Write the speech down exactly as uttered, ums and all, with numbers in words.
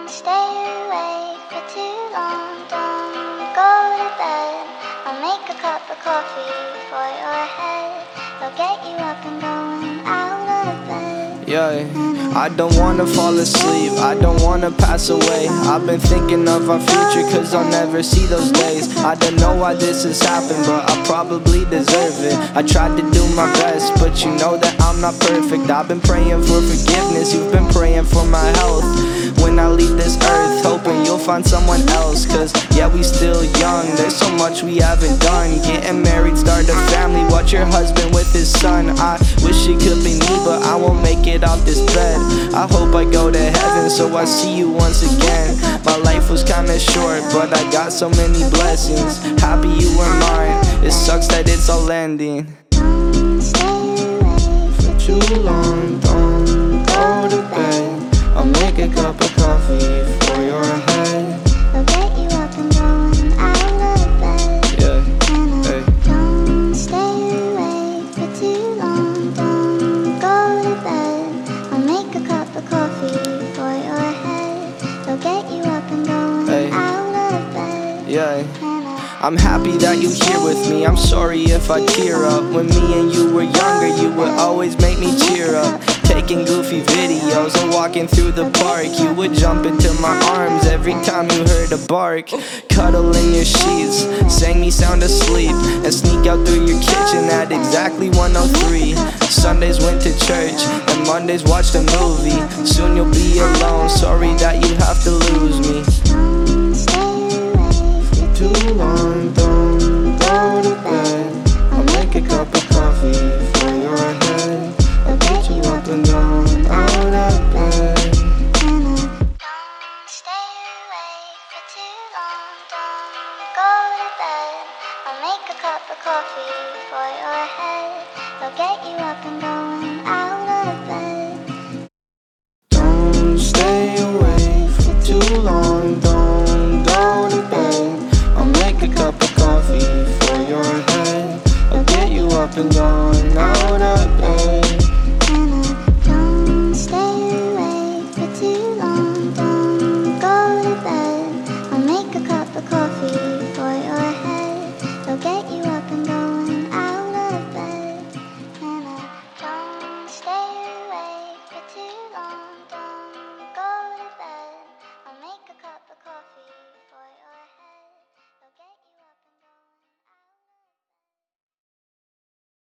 stay awake for too long. Don't go to bed. I'll make a cup of coffee for your head. I'll get you up and going out of bed. Yeah, I don't wanna fall asleep, I don't wanna pass away. I've been thinking of our future cause I'll never see those days. I don't know why this has happened, but I probably deserve it. I tried to do my best, but you know that I'm not perfect. I've been praying for forgiveness, you've been praying for my health. When I leave this earth, hoping you'll find someone else. Cause yeah, we still young, there's so much we haven't done. Getting married, start a family, watch your husband with his son. I wish it could be me, but I won't make it off this bed. I hope I go to heaven so I see you once again. My life was kinda short, but I got so many blessings. Happy you were mine, it sucks that it's all ending. Don't stay awake For too long, don't go to bed. I'll make a cup of coffee for your head. I'll get you up and going out of bed. Yeah, And I hey. don't stay awake for too long. Don't go to bed. I'll make a cup of coffee for your head. I'll get you up and going Hey. out of bed. Yeah, And I I'm happy that you're here with me. I'm sorry if I tear up. When me and you were younger, you would always make me cheer up. Taking goofy videos and walking through the park, you would jump into my arms every time you heard a bark. Cuddle in your sheets, sang me sound asleep, and sneak out through your kitchen at exactly one oh three. Sundays went to church, and Mondays watched a movie. Soon you'll be alone, sorry that you have to lose me. don't stay awake for Too long, don't go to bed. I'll make a cup of coffee for your head. I'll get you up and going out of bed. And I don't stay awake for too long. Don't go to bed. I'll make a cup of coffee for your head. I'll get you up and going out of bed. Don't stay awake for too long, don't go to bed. I'll make a cup of coffee for your head. I'll get you up and going